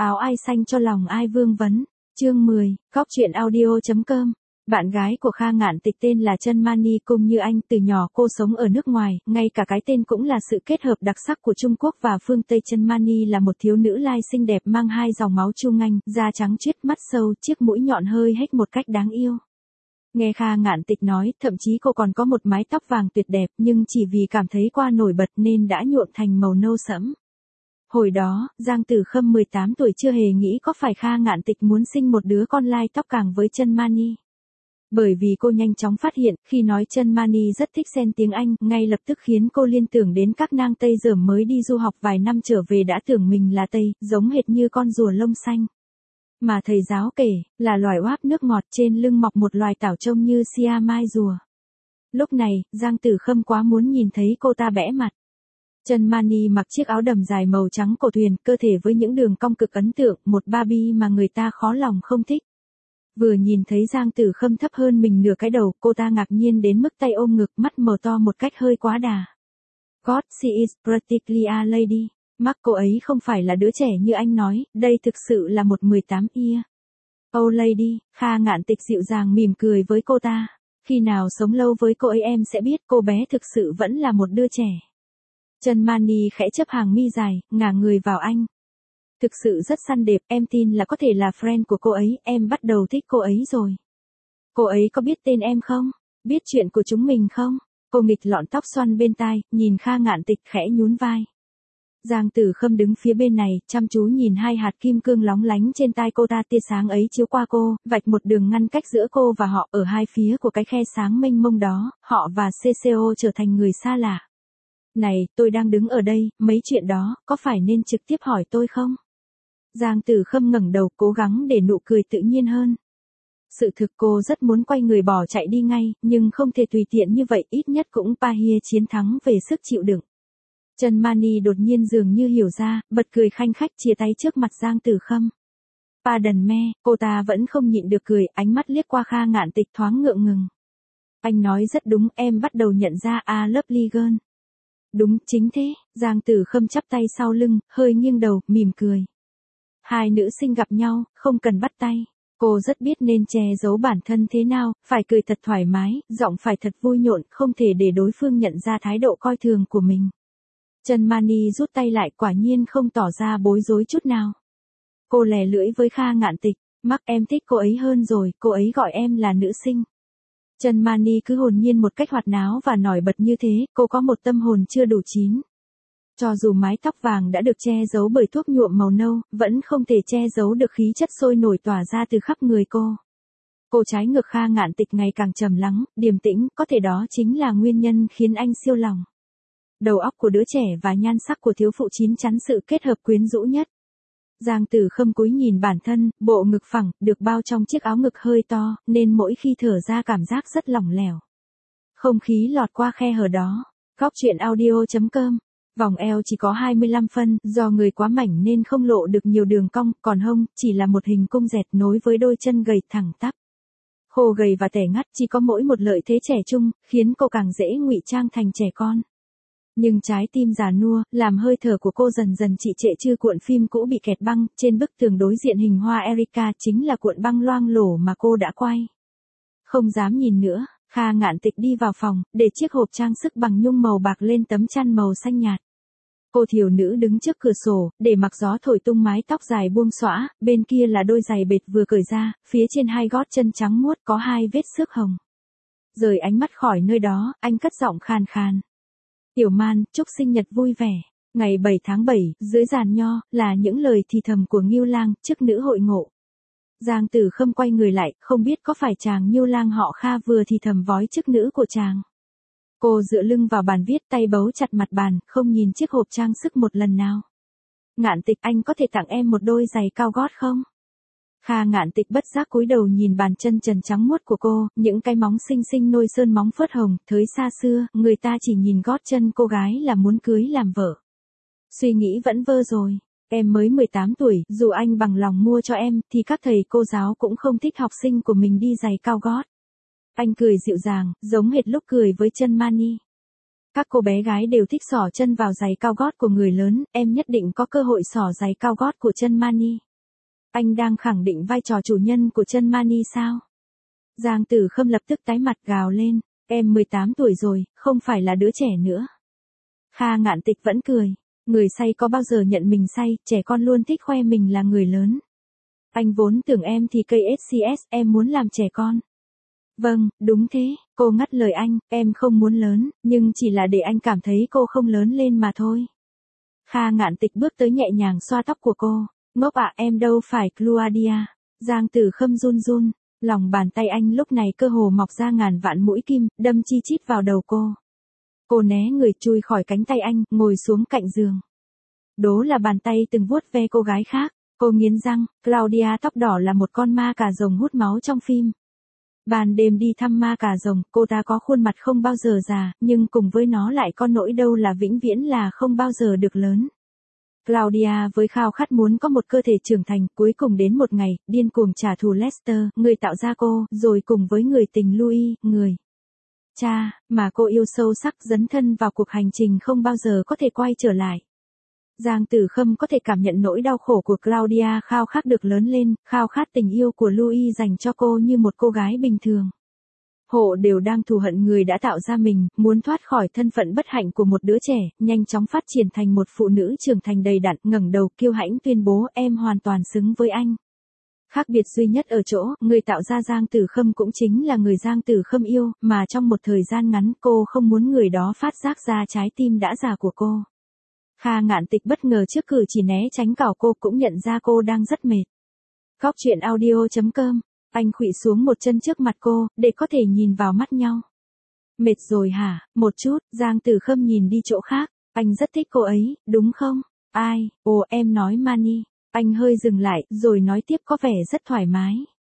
áo ai xanh cho lòng ai vương vấn. Chương 10, Góc truyện audio.com. Bạn gái của Kha Ngạn Tịch tên là Trân Mani Cung Như Anh, từ nhỏ cô sống ở nước ngoài, ngay cả cái tên cũng là sự kết hợp đặc sắc của Trung Quốc và phương Tây. Trân Mani là một thiếu nữ lai xinh đẹp mang hai dòng máu Chu Nganh, da trắng chuyết, mắt sâu, chiếc mũi nhọn hơi hếch một cách đáng yêu. Nghe Kha Ngạn Tịch nói, thậm chí cô còn có một mái tóc vàng tuyệt đẹp, nhưng chỉ vì cảm thấy qua nổi bật nên đã nhuộm thành màu nâu sẫm. Hồi đó, Giang Tử Khâm 18 tuổi chưa hề nghĩ có phải Kha Ngạn Tịch muốn sinh một đứa con lai tóc càng với Trân Mani. Bởi vì cô nhanh chóng phát hiện, khi nói Trân Mani rất thích xen tiếng Anh, ngay lập tức khiến cô liên tưởng đến các nang Tây Dởm mới đi du học vài năm trở về đã tưởng mình là Tây, giống hệt như con rùa lông xanh. Mà thầy giáo kể, là loài oáp nước ngọt, trên lưng mọc một loài tảo trông như Siamai rùa. Lúc này, Giang Tử Khâm quá muốn nhìn thấy cô ta bẽ mặt. Trân Mani mặc chiếc áo đầm dài màu trắng cổ thuyền, cơ thể với những đường cong cực ấn tượng, một Barbie mà người ta khó lòng không thích. Vừa nhìn thấy Giang Tử Khâm thấp hơn mình nửa cái đầu, cô ta ngạc nhiên đến mức tay ôm ngực, mắt mở to một cách hơi quá đà. God, she is practically a lady. Mắt cô ấy không phải là đứa trẻ như anh nói, đây thực sự là một 18 year old lady. Kha Ngạn Tịch dịu dàng mỉm cười với cô ta. Khi nào sống lâu với cô ấy em sẽ biết, cô bé thực sự vẫn là một đứa trẻ. Trân Mani khẽ chấp hàng mi dài, ngả người vào anh. Thực sự rất xinh đẹp, em tin là có thể là friend của cô ấy, em bắt đầu thích cô ấy rồi. Cô ấy có biết tên em không? Biết chuyện của chúng mình không? Cô nghịch lọn tóc xoăn bên tai, nhìn Kha Ngạn Tịch khẽ nhún vai. Giang Tử Khâm đứng phía bên này, chăm chú nhìn hai hạt kim cương lóng lánh trên tai cô ta, tia sáng ấy chiếu qua cô, vạch một đường ngăn cách giữa cô và họ. Ở hai phía của cái khe sáng mênh mông đó, họ và CCO trở thành người xa lạ. Này, tôi đang đứng ở đây, mấy chuyện đó, có phải nên trực tiếp hỏi tôi không? Giang Tử Khâm ngẩng đầu, cố gắng để nụ cười tự nhiên hơn. Sự thực cô rất muốn quay người bỏ chạy đi ngay, nhưng không thể tùy tiện như vậy, ít nhất cũng Pahia chiến thắng về sức chịu đựng. Trân Mani đột nhiên dường như hiểu ra, bật cười khanh khách chia tay trước mặt Giang Tử Khâm. Pardon me, cô ta vẫn không nhịn được cười, ánh mắt liếc qua Kha Ngạn Tịch thoáng ngượng ngùng. Anh nói rất đúng, em bắt đầu nhận ra a lovely girl. Đúng, chính thế. Giang Tử Khâm chắp tay sau lưng, hơi nghiêng đầu, mỉm cười. Hai nữ sinh gặp nhau, không cần bắt tay. Cô rất biết nên che giấu bản thân thế nào, phải cười thật thoải mái, giọng phải thật vui nhộn, không thể để đối phương nhận ra thái độ coi thường của mình. Trân Mani rút tay lại, quả nhiên không tỏ ra bối rối chút nào. Cô lè lưỡi với Kha Ngạn Tịch, mắc em thích cô ấy hơn rồi, cô ấy gọi em là nữ sinh. Trân Mani cứ hồn nhiên một cách hoạt náo và nổi bật như thế, cô có một tâm hồn chưa đủ chín. Cho dù mái tóc vàng đã được che giấu bởi thuốc nhuộm màu nâu, vẫn không thể che giấu được khí chất sôi nổi tỏa ra từ khắp người cô. Cô trái ngược Kha Ngạn Tịch ngày càng trầm lắng, điềm tĩnh, có thể đó chính là nguyên nhân khiến anh siêu lòng. Đầu óc của đứa trẻ và nhan sắc của thiếu phụ chín chắn sự kết hợp quyến rũ nhất. Giang Tử Khâm cúi nhìn bản thân, bộ ngực phẳng, được bao trong chiếc áo ngực hơi to, nên mỗi khi thở ra cảm giác rất lỏng lẻo. Không khí lọt qua khe hở đó. Góc truyện audio.com. Vòng eo chỉ có 25 phân, do người quá mảnh nên không lộ được nhiều đường cong, còn hông, chỉ là một hình cung dẹt nối với đôi chân gầy thẳng tắp. Khô gầy và tẻ ngắt, chỉ có mỗi một lợi thế trẻ trung, khiến cô càng dễ ngụy trang thành trẻ con. Nhưng trái tim già nua, làm hơi thở của cô dần dần trì trệ như cuộn phim cũ bị kẹt băng, trên bức tường đối diện hình hoa Erika chính là cuộn băng loang lổ mà cô đã quay. Không dám nhìn nữa, Kha Ngạn Tịch đi vào phòng, để chiếc hộp trang sức bằng nhung màu bạc lên tấm chăn màu xanh nhạt. Cô thiếu nữ đứng trước cửa sổ, để mặc gió thổi tung mái tóc dài buông xõa, bên kia là đôi giày bệt vừa cởi ra, phía trên hai gót chân trắng muốt có hai vết xước hồng. Rời ánh mắt khỏi nơi đó, anh cất giọng khàn khàn. Tiểu Man, chúc sinh nhật vui vẻ. Ngày 7 tháng 7, dưới giàn nho, là những lời thì thầm của Ngưu Lang, trước nữ hội ngộ. Giang Tử Khâm quay người lại, không biết có phải chàng Ngưu Lang họ Kha vừa thì thầm vói chức nữ của chàng. Cô dựa lưng vào bàn viết, tay bấu chặt mặt bàn, không nhìn chiếc hộp trang sức một lần nào. Ngạn Tịch, anh có thể tặng em một đôi giày cao gót không? Kha Ngạn Tịch bất giác cúi đầu nhìn bàn chân trần trắng muốt của cô, những cái móng xinh xinh nôi sơn móng phớt hồng, thới xa xưa, người ta chỉ nhìn gót chân cô gái là muốn cưới làm vợ. Suy nghĩ vẫn vơ rồi, em mới 18 tuổi, dù anh bằng lòng mua cho em, thì các thầy cô giáo cũng không thích học sinh của mình đi giày cao gót. Anh cười dịu dàng, giống hệt lúc cười với Trân Mani. Các cô bé gái đều thích xỏ chân vào giày cao gót của người lớn, em nhất định có cơ hội xỏ giày cao gót của Trân Mani. Anh đang khẳng định vai trò chủ nhân của chân Mani sao? Giang Tử Khâm lập tức tái mặt gào lên, em 18 tuổi rồi, không phải là đứa trẻ nữa. Kha Ngạn Tịch vẫn cười, người say có bao giờ nhận mình say, trẻ con luôn thích khoe mình là người lớn. Anh vốn tưởng em thì cây SCS, em muốn làm trẻ con. Vâng, đúng thế, cô ngắt lời anh, em không muốn lớn, nhưng chỉ là để anh cảm thấy cô không lớn lên mà thôi. Kha Ngạn Tịch bước tới nhẹ nhàng xoa tóc của cô, ngốc ạ em đâu phải Claudia. Giang Tử Khâm run run, lòng bàn tay anh lúc này cơ hồ mọc ra ngàn vạn mũi kim, đâm chi chít vào đầu cô. Cô né người chui khỏi cánh tay anh, ngồi xuống cạnh giường. Đố là bàn tay từng vuốt ve cô gái khác, cô nghiến răng, Claudia tóc đỏ là một con ma cà rồng hút máu trong phim. Ban đêm đi thăm ma cà rồng, cô ta có khuôn mặt không bao giờ già, nhưng cùng với nó lại có nỗi đau là vĩnh viễn là không bao giờ được lớn. Claudia với khao khát muốn có một cơ thể trưởng thành, cuối cùng đến một ngày, điên cuồng trả thù Lester, người tạo ra cô, rồi cùng với người tình Louis, người cha, mà cô yêu sâu sắc dấn thân vào cuộc hành trình không bao giờ có thể quay trở lại. Giang Tử Khâm có thể cảm nhận nỗi đau khổ của Claudia khao khát được lớn lên, khao khát tình yêu của Louis dành cho cô như một cô gái bình thường. Họ đều đang thù hận người đã tạo ra mình, muốn thoát khỏi thân phận bất hạnh của một đứa trẻ, nhanh chóng phát triển thành một phụ nữ trưởng thành đầy đặn, ngẩng đầu kiêu hãnh tuyên bố em hoàn toàn xứng với anh. Khác biệt duy nhất ở chỗ, người tạo ra Giang Tử Khâm cũng chính là người Giang Tử Khâm yêu, mà trong một thời gian ngắn cô không muốn người đó phát giác ra trái tim đã già của cô. Kha Ngạn Tịch bất ngờ trước cử chỉ né tránh cào cô cũng nhận ra cô đang rất mệt. Góc truyện audio.com, anh khuỵu xuống một chân trước mặt cô, để có thể nhìn vào mắt nhau. Mệt rồi hả, một chút, Giang Tử Khâm nhìn đi chỗ khác, anh rất thích cô ấy, đúng không? Ai, ồ em nói Mani. Anh hơi dừng lại, rồi nói tiếp có vẻ rất thoải mái.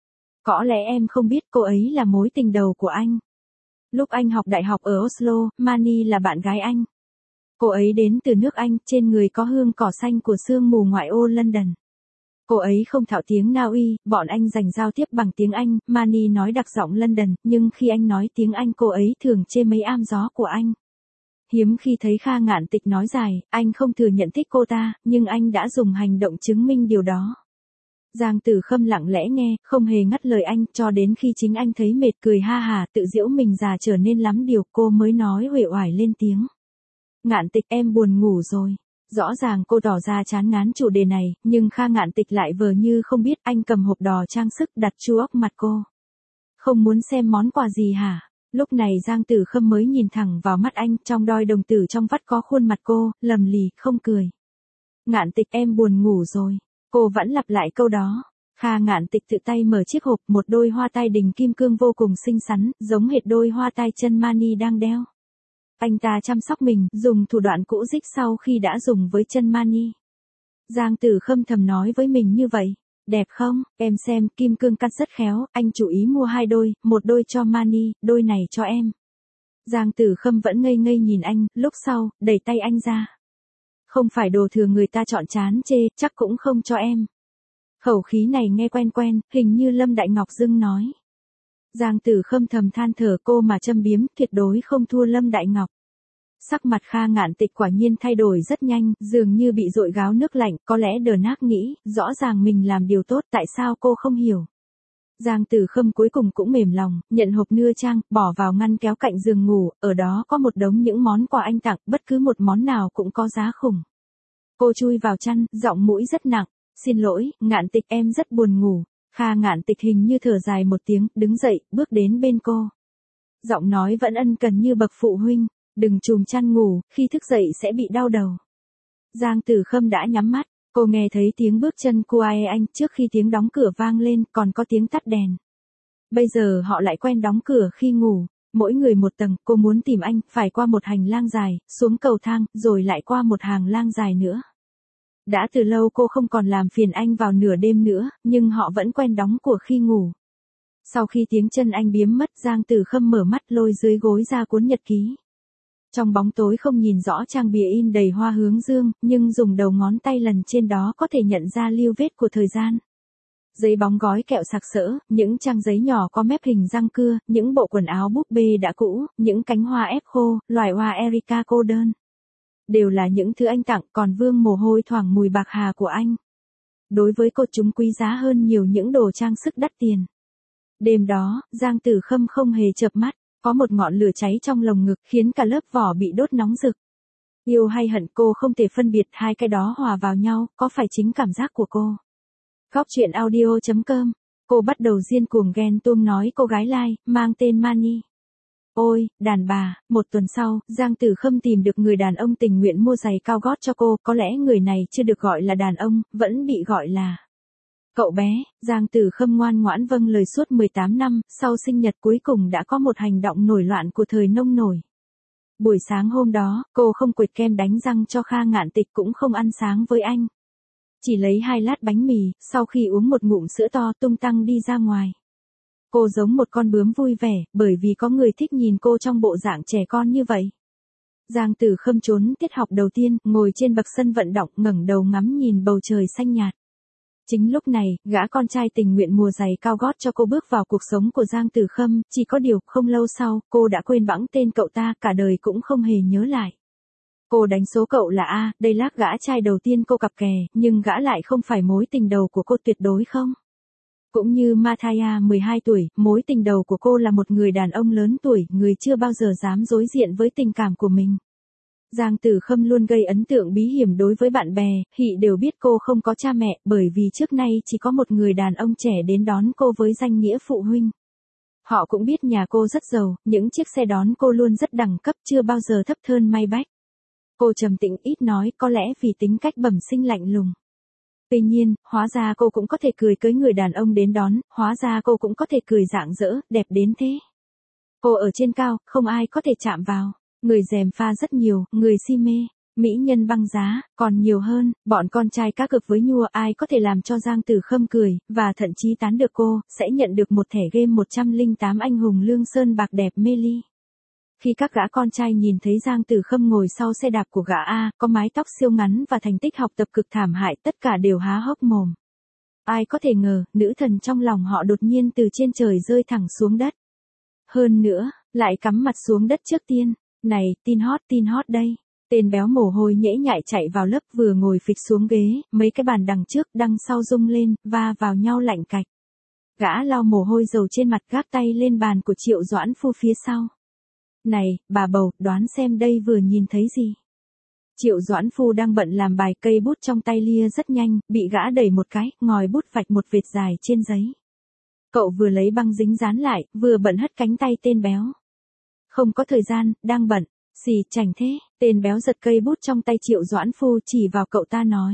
Có lẽ em không biết cô ấy là mối tình đầu của anh. Lúc anh học đại học ở Oslo, Mani là bạn gái anh. Cô ấy đến từ nước Anh, trên người có hương cỏ xanh của sương mù ngoại ô London. Cô ấy không thạo tiếng Na Uy, bọn anh dành giao tiếp bằng tiếng Anh, Mani nói đặc giọng London, nhưng khi anh nói tiếng Anh cô ấy thường chê mấy am gió của anh. Hiếm khi thấy Kha Ngạn Tịch nói dài, anh không thừa nhận thích cô ta, nhưng anh đã dùng hành động chứng minh điều đó. Giang Tử Khâm lặng lẽ nghe, không hề ngắt lời anh, cho đến khi chính anh thấy mệt cười ha hà, tự giễu mình già trở nên lắm điều, cô mới nói uể oải lên tiếng. Ngạn Tịch em buồn ngủ rồi. Rõ ràng cô tỏ ra chán ngán chủ đề này, nhưng Kha Ngạn Tịch lại vờ như không biết. Anh cầm hộp đỏ trang sức đặt chu ốc mặt cô. Không muốn xem món quà gì hả? Lúc này Giang Tử Khâm mới nhìn thẳng vào mắt anh, trong đôi đồng tử trong vắt có khuôn mặt cô, lầm lì, không cười. Ngạn Tịch em buồn ngủ rồi. Cô vẫn lặp lại câu đó. Kha Ngạn Tịch tự tay mở chiếc hộp, một đôi hoa tai đình kim cương vô cùng xinh xắn, giống hệt đôi hoa tai chân Mani đang đeo. Anh ta chăm sóc mình, dùng thủ đoạn cũ dích sau khi đã dùng với chân Mani. Giang Tử Khâm thầm nói với mình như vậy. Đẹp không, em xem, kim cương cắt rất khéo, anh chủ ý mua 2 đôi, một đôi cho Mani, đôi này cho em. Giang Tử Khâm vẫn ngây ngây nhìn anh, lúc sau, đẩy tay anh ra. Không phải đồ thừa người ta chọn chán chê, chắc cũng không cho em. Khẩu khí này nghe quen quen, hình như Lâm Đại Ngọc Dưng nói. Giang Tử Khâm thầm than thở cô mà châm biếm, tuyệt đối không thua Lâm Đại Ngọc. Sắc mặt Kha Ngạn Tịch quả nhiên thay đổi rất nhanh, dường như bị dội gáo nước lạnh, có lẽ đờ nác nghĩ, rõ ràng mình làm điều tốt, tại sao cô không hiểu. Giang Tử Khâm cuối cùng cũng mềm lòng, nhận hộp nưa trang, bỏ vào ngăn kéo cạnh giường ngủ, ở đó có một đống những món quà anh tặng, bất cứ một món nào cũng có giá khủng. Cô chui vào chăn, giọng mũi rất nặng, xin lỗi, Ngạn Tịch em rất buồn ngủ. Kha Ngạn Tịch hình như thở dài một tiếng, đứng dậy, bước đến bên cô. Giọng nói vẫn ân cần như bậc phụ huynh, đừng trùm chăn ngủ, khi thức dậy sẽ bị đau đầu. Giang Tử Khâm đã nhắm mắt, cô nghe thấy tiếng bước chân của ai anh trước khi tiếng đóng cửa vang lên, còn có tiếng tắt đèn. Bây giờ họ lại quen đóng cửa khi ngủ, mỗi người một tầng, cô muốn tìm anh, phải qua một hành lang dài, xuống cầu thang, rồi lại qua một hàng lang dài nữa. Đã từ lâu cô không còn làm phiền anh vào nửa đêm nữa, nhưng họ vẫn quen đóng cửa khi ngủ. Sau khi tiếng chân anh biến mất, Giang Tử Khâm mở mắt lôi dưới gối ra cuốn nhật ký. Trong bóng tối không nhìn rõ trang bìa in đầy hoa hướng dương, nhưng dùng đầu ngón tay lần trên đó có thể nhận ra lưu vết của thời gian. Giấy bóng gói kẹo sặc sỡ, những trang giấy nhỏ có mép hình răng cưa, những bộ quần áo búp bê đã cũ, những cánh hoa ép khô, loài hoa Erica cô đơn. Đều là những thứ anh tặng, còn vương mồ hôi thoảng mùi bạc hà của anh. Đối với cô chúng quý giá hơn nhiều những đồ trang sức đắt tiền. Đêm đó, Giang Tử Khâm không hề chợp mắt, có một ngọn lửa cháy trong lồng ngực khiến cả lớp vỏ bị đốt nóng rực. Yêu hay hận cô không thể phân biệt hai cái đó hòa vào nhau, có phải chính cảm giác của cô? Góc truyện audio.com, cô bắt đầu điên cuồng ghen tuông nói cô gái lai, mang tên Mani. Ôi, đàn bà, một tuần sau, Giang Tử Khâm tìm được người đàn ông tình nguyện mua giày cao gót cho cô, có lẽ người này chưa được gọi là đàn ông, vẫn bị gọi là cậu bé. Giang Tử Khâm ngoan ngoãn vâng lời suốt 18 năm, sau sinh nhật cuối cùng đã có một hành động nổi loạn của thời nông nổi. Buổi sáng hôm đó, cô không quệt kem đánh răng cho Kha Ngạn Tịch cũng không ăn sáng với anh. Chỉ lấy 2 lát bánh mì, sau khi uống một ngụm sữa to tung tăng đi ra ngoài. Cô giống một con bướm vui vẻ, bởi vì có người thích nhìn cô trong bộ dạng trẻ con như vậy. Giang Tử Khâm trốn tiết học đầu tiên, ngồi trên bậc sân vận động ngẩng đầu ngắm nhìn bầu trời xanh nhạt. Chính lúc này, gã con trai tình nguyện mua giày cao gót cho cô bước vào cuộc sống của Giang Tử Khâm, chỉ có điều, không lâu sau, cô đã quên bẵng tên cậu ta, cả đời cũng không hề nhớ lại. Cô đánh số cậu là A, đây là gã trai đầu tiên cô cặp kè, nhưng gã lại không phải mối tình đầu của cô tuyệt đối không? Cũng như Mathaya 12 tuổi, mối tình đầu của cô là một người đàn ông lớn tuổi, người chưa bao giờ dám đối diện với tình cảm của mình. Giang Tử Khâm luôn gây ấn tượng bí hiểm đối với bạn bè, Hị đều biết cô không có cha mẹ, bởi vì trước nay chỉ có một người đàn ông trẻ đến đón cô với danh nghĩa phụ huynh. Họ cũng biết nhà cô rất giàu, những chiếc xe đón cô luôn rất đẳng cấp, chưa bao giờ thấp hơn Maybach. Cô trầm tĩnh ít nói, có lẽ vì tính cách bẩm sinh lạnh lùng. Tuy nhiên, hóa ra cô cũng có thể cười cưới người đàn ông đến đón, hóa ra cô cũng có thể cười rạng rỡ, đẹp đến thế. Cô ở trên cao, không ai có thể chạm vào. Người gièm pha rất nhiều, người si mê, mỹ nhân băng giá, còn nhiều hơn, bọn con trai cá cược với nhua ai có thể làm cho Giang Tử Khâm cười, và thậm chí tán được cô, sẽ nhận được một thẻ game 108 anh hùng lương sơn bạc đẹp mê ly. Khi các gã con trai nhìn thấy Giang Tử Khâm ngồi sau xe đạp của gã A, có mái tóc siêu ngắn và thành tích học tập cực thảm hại, tất cả đều há hốc mồm. Ai có thể ngờ, nữ thần trong lòng họ đột nhiên từ trên trời rơi thẳng xuống đất. Hơn nữa, lại cắm mặt xuống đất trước tiên. Này, tin hot đây. Tên béo mồ hôi nhễ nhại chạy vào lớp vừa ngồi phịch xuống ghế, mấy cái bàn đằng trước đằng sau rung lên, va vào nhau lạnh cạch. Gã lau mồ hôi dầu trên mặt gác tay lên bàn của Triệu Doãn Phu phía sau. Này, bà bầu, đoán xem đây vừa nhìn thấy gì. Triệu Doãn Phu đang bận làm bài, cây bút trong tay lia rất nhanh, bị gã đẩy một cái, ngòi bút vạch một vệt dài trên giấy. Cậu vừa lấy băng dính dán lại, vừa bận hất cánh tay tên béo. Không có thời gian, đang bận, xì chảnh thế, tên béo giật cây bút trong tay Triệu Doãn Phu chỉ vào cậu ta nói.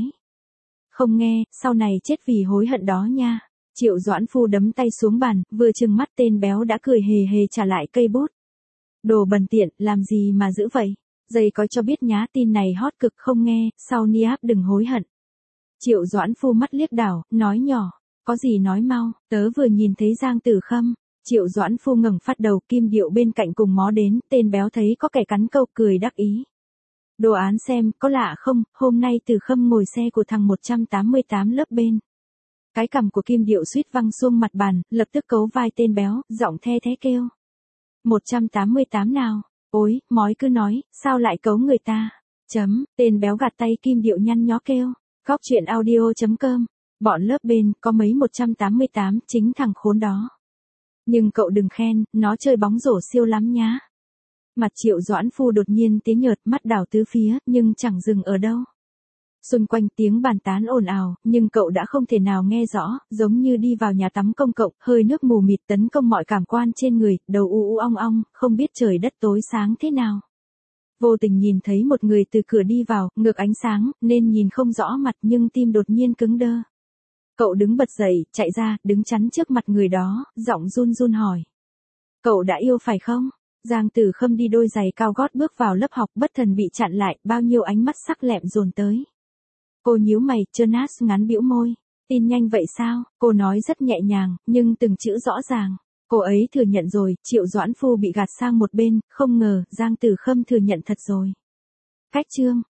Không nghe, sau này chết vì hối hận đó nha. Triệu Doãn Phu đấm tay xuống bàn, vừa trừng mắt tên béo đã cười hề hề trả lại cây bút. Đồ bẩn tiện, làm gì mà giữ vậy? Dây có cho biết nhá, tin này hot cực không nghe, sau niáp đừng hối hận. Triệu Doãn Phu mắt liếc đảo, nói nhỏ, có gì nói mau, tớ vừa nhìn thấy Giang Tử Khâm. Triệu Doãn Phu ngẩng phát đầu, Kim Điệu bên cạnh cùng mó đến, tên béo thấy có kẻ cắn câu cười đắc ý. Đồ án xem, có lạ không, hôm nay Tử Khâm ngồi xe của thằng 188 lớp bên. Cái cằm của Kim Điệu suýt văng xuống mặt bàn, lập tức cấu vai tên béo, giọng the thế kêu. 188 nào, ôi, mói cứ nói, sao lại cấu người ta, tên béo gạt tay Kim Điệu nhăn nhó kêu, góc truyện audio.com, bọn lớp bên, có mấy 188, chính thằng khốn đó. Nhưng cậu đừng khen, nó chơi bóng rổ siêu lắm nhá. Mặt Triệu Doãn Phu đột nhiên tía nhợt, mắt đảo tứ phía, nhưng chẳng dừng ở đâu. Xung quanh tiếng bàn tán ồn ào, nhưng cậu đã không thể nào nghe rõ, giống như đi vào nhà tắm công cộng, hơi nước mù mịt tấn công mọi cảm quan trên người, đầu u ong ong, không biết trời đất tối sáng thế nào. Vô tình nhìn thấy một người từ cửa đi vào, ngược ánh sáng, nên nhìn không rõ mặt nhưng tim đột nhiên cứng đơ. Cậu đứng bật dậy, chạy ra, đứng chắn trước mặt người đó, giọng run run hỏi. Cậu đã yêu phải không? Giang Tử Khâm đi đôi giày cao gót bước vào lớp học, bất thần bị chặn lại, bao nhiêu ánh mắt sắc lẹm dồn tới. Cô nhíu mày, trơn át ngắn bĩu môi. Tin nhanh vậy sao? Cô nói rất nhẹ nhàng, nhưng từng chữ rõ ràng. Cô ấy thừa nhận rồi, Triệu Doãn Phu bị gạt sang một bên, không ngờ, Giang Tử Khâm thừa nhận thật rồi. Cách chương.